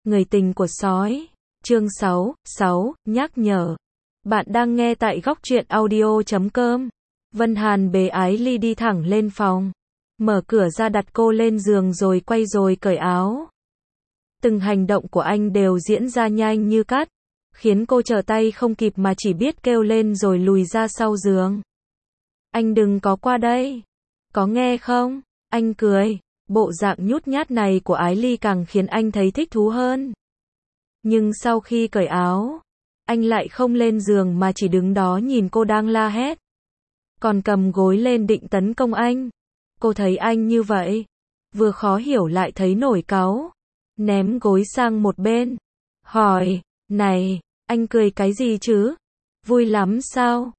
Người tình của sói. Chương 6, nhắc nhở. Bạn đang nghe tại góc truyện audio.com. Vân Hàn bế Ái Ly đi thẳng lên phòng. Mở cửa ra đặt cô lên giường rồi quay rồi cởi áo. Từng hành động của anh đều diễn ra nhanh như cắt, khiến cô trở tay không kịp mà chỉ biết kêu lên rồi lùi ra sau giường. Anh đừng có qua đây. Có nghe không? Anh cười. Bộ dạng nhút nhát này của Ái Ly càng khiến anh thấy thích thú hơn. Nhưng sau khi cởi áo, anh lại không lên giường mà chỉ đứng đó nhìn cô đang la hét. Còn cầm gối lên định tấn công anh. Cô thấy anh như vậy, vừa khó hiểu lại thấy nổi cáu. Ném gối sang một bên. Hỏi, này, anh cười cái gì chứ? Vui lắm sao?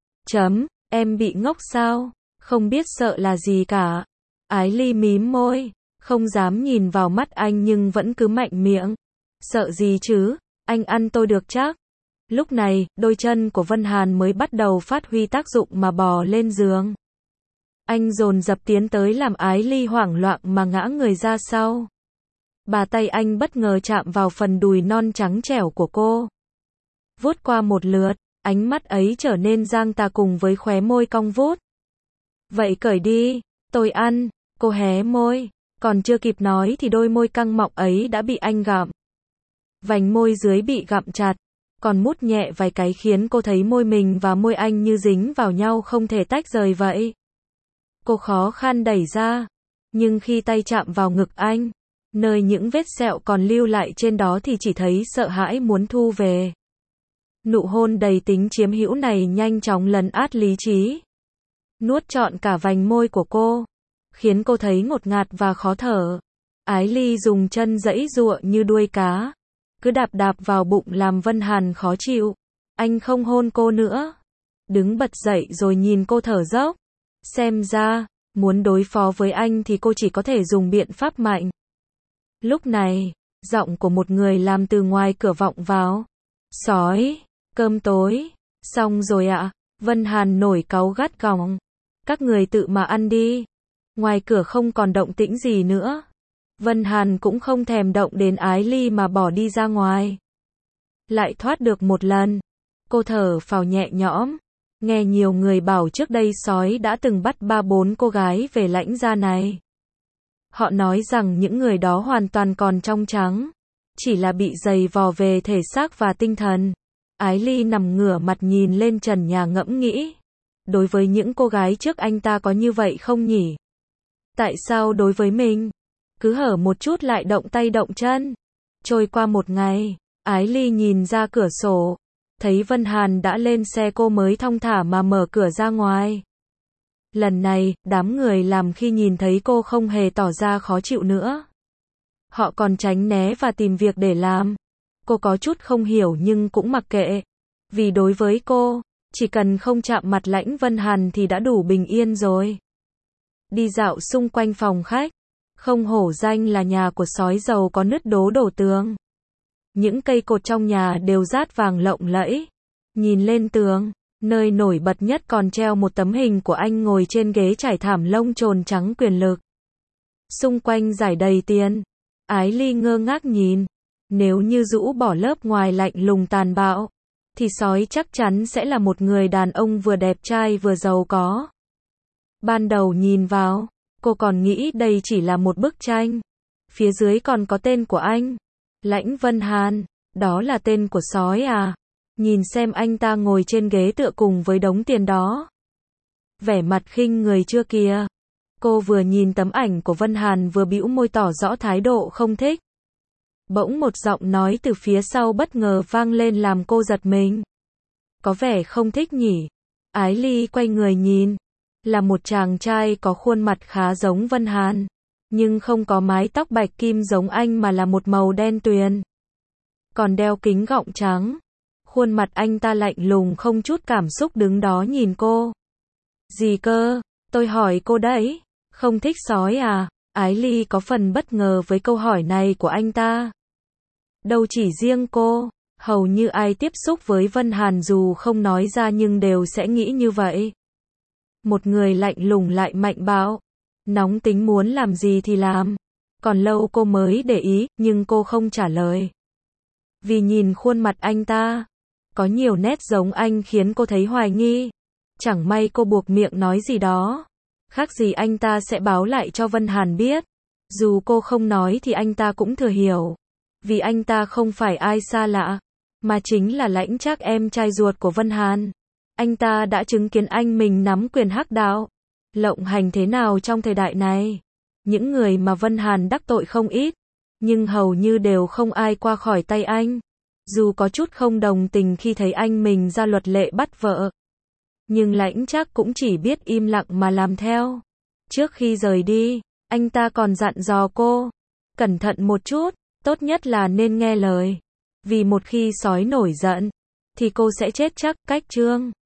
Em bị ngốc sao? Không biết sợ là gì cả. Ái Ly mím môi, không dám nhìn vào mắt anh nhưng vẫn cứ mạnh miệng. Sợ gì chứ? Anh ăn tôi được chắc. Lúc này, đôi chân của Vân Hàn mới bắt đầu phát huy tác dụng mà bò lên giường. Anh dồn dập tiến tới làm Ái Ly hoảng loạn mà ngã người ra sau. Bàn tay anh bất ngờ chạm vào phần đùi non trắng trẻo của cô. Vuốt qua một lượt, ánh mắt ấy trở nên giang tà cùng với khóe môi cong vút. Vậy cởi đi, tôi ăn. Cô hé môi, còn chưa kịp nói thì đôi môi căng mọng ấy đã bị anh gặm. Vành môi dưới bị gặm chặt, còn mút nhẹ vài cái khiến cô thấy môi mình và môi anh như dính vào nhau không thể tách rời vậy. Cô khó khăn đẩy ra, nhưng khi tay chạm vào ngực anh, nơi những vết sẹo còn lưu lại trên đó thì chỉ thấy sợ hãi muốn thu về. Nụ hôn đầy tính chiếm hữu này nhanh chóng lấn át lý trí, nuốt trọn cả vành môi của cô, khiến cô thấy ngột ngạt và khó thở. Ái Ly dùng chân giãy giụa như đuôi cá, cứ đạp đạp vào bụng làm Vân Hàn khó chịu. Anh không hôn cô nữa, đứng bật dậy rồi nhìn cô thở dốc. Xem ra, muốn đối phó với anh thì cô chỉ có thể dùng biện pháp mạnh. Lúc này, giọng của một người làm từ ngoài cửa vọng vào. Sói, cơm tối, xong rồi ạ. Vân Hàn nổi cáu gắt gỏng. Các người tự mà ăn đi. Ngoài cửa không còn động tĩnh gì nữa. Vân Hàn cũng không thèm động đến Ái Ly mà bỏ đi ra ngoài. Lại thoát được một lần. Cô thở phào nhẹ nhõm. Nghe nhiều người bảo trước đây sói đã từng bắt 3-4 cô gái về lãnh gia này. Họ nói rằng những người đó hoàn toàn còn trong trắng, chỉ là bị dày vò về thể xác và tinh thần. Ái Ly nằm ngửa mặt nhìn lên trần nhà ngẫm nghĩ. Đối với những cô gái trước anh ta có như vậy không nhỉ? Tại sao đối với mình, cứ hở một chút lại động tay động chân? Trôi qua một ngày, Ái Ly nhìn ra cửa sổ, thấy Vân Hàn đã lên xe cô mới thong thả mà mở cửa ra ngoài. Lần này, đám người làm khi nhìn thấy cô không hề tỏ ra khó chịu nữa. Họ còn tránh né và tìm việc để làm. Cô có chút không hiểu nhưng cũng mặc kệ. Vì đối với cô, chỉ cần không chạm mặt lãnh Vân Hàn thì đã đủ bình yên rồi. Đi dạo xung quanh phòng khách, không hổ danh là nhà của sói giàu có nứt đố đổ tường. Những cây cột trong nhà đều dát vàng lộng lẫy. Nhìn lên tường, nơi nổi bật nhất còn treo một tấm hình của anh ngồi trên ghế trải thảm lông trồn trắng quyền lực. Xung quanh rải đầy tiền. Ái Ly ngơ ngác nhìn. Nếu như rũ bỏ lớp ngoài lạnh lùng tàn bạo, thì sói chắc chắn sẽ là một người đàn ông vừa đẹp trai vừa giàu có. Ban đầu nhìn vào, cô còn nghĩ đây chỉ là một bức tranh. Phía dưới còn có tên của anh. Lãnh Vân Hàn, đó là tên của sói à? Nhìn xem anh ta ngồi trên ghế tựa cùng với đống tiền đó. Vẻ mặt khinh người chưa kìa. Cô vừa nhìn tấm ảnh của Vân Hàn vừa bĩu môi tỏ rõ thái độ không thích. Bỗng một giọng nói từ phía sau bất ngờ vang lên làm cô giật mình. Có vẻ không thích nhỉ? Ái Ly quay người nhìn. Là một chàng trai có khuôn mặt khá giống Vân Hàn, nhưng không có mái tóc bạch kim giống anh mà là một màu đen tuyền. Còn đeo kính gọng trắng. Khuôn mặt anh ta lạnh lùng không chút cảm xúc đứng đó nhìn cô. Gì cơ? Tôi hỏi cô đấy. Không thích sói à? Ái Ly có phần bất ngờ với câu hỏi này của anh ta. Đâu chỉ riêng cô, hầu như ai tiếp xúc với Vân Hàn dù không nói ra nhưng đều sẽ nghĩ như vậy. Một người lạnh lùng lại mạnh bạo, nóng tính muốn làm gì thì làm. Còn lâu cô mới để ý, nhưng cô không trả lời. Vì nhìn khuôn mặt anh ta, có nhiều nét giống anh khiến cô thấy hoài nghi. Chẳng may cô buộc miệng nói gì đó, khác gì anh ta sẽ báo lại cho Vân Hàn biết. Dù cô không nói thì anh ta cũng thừa hiểu. Vì anh ta không phải ai xa lạ, mà chính là Lãnh Trác, em trai ruột của Vân Hàn. Anh ta đã chứng kiến anh mình nắm quyền hắc đạo, lộng hành thế nào trong thời đại này. Những người mà Vân Hàn đắc tội không ít, nhưng hầu như đều không ai qua khỏi tay anh. Dù có chút không đồng tình khi thấy anh mình ra luật lệ bắt vợ, nhưng Lãnh Trác cũng chỉ biết im lặng mà làm theo. Trước khi rời đi, anh ta còn dặn dò cô, cẩn thận một chút, tốt nhất là nên nghe lời. Vì một khi sói nổi giận, thì cô sẽ chết chắc. Cách chương